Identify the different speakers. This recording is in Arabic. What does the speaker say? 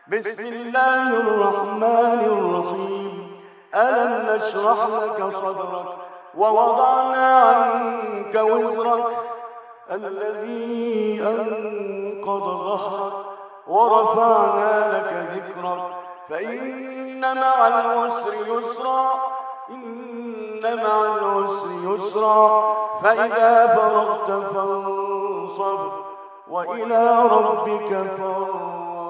Speaker 1: بسم الله الرحمن الرحيم. ألم نشرح لك صدرك ووضعنا عنك وزرك الذي أنقض ظهرك ورفعنا لك ذكرك فإن مع العسر يسرا فإذا فرغت فانصب وإلى ربك فارغب.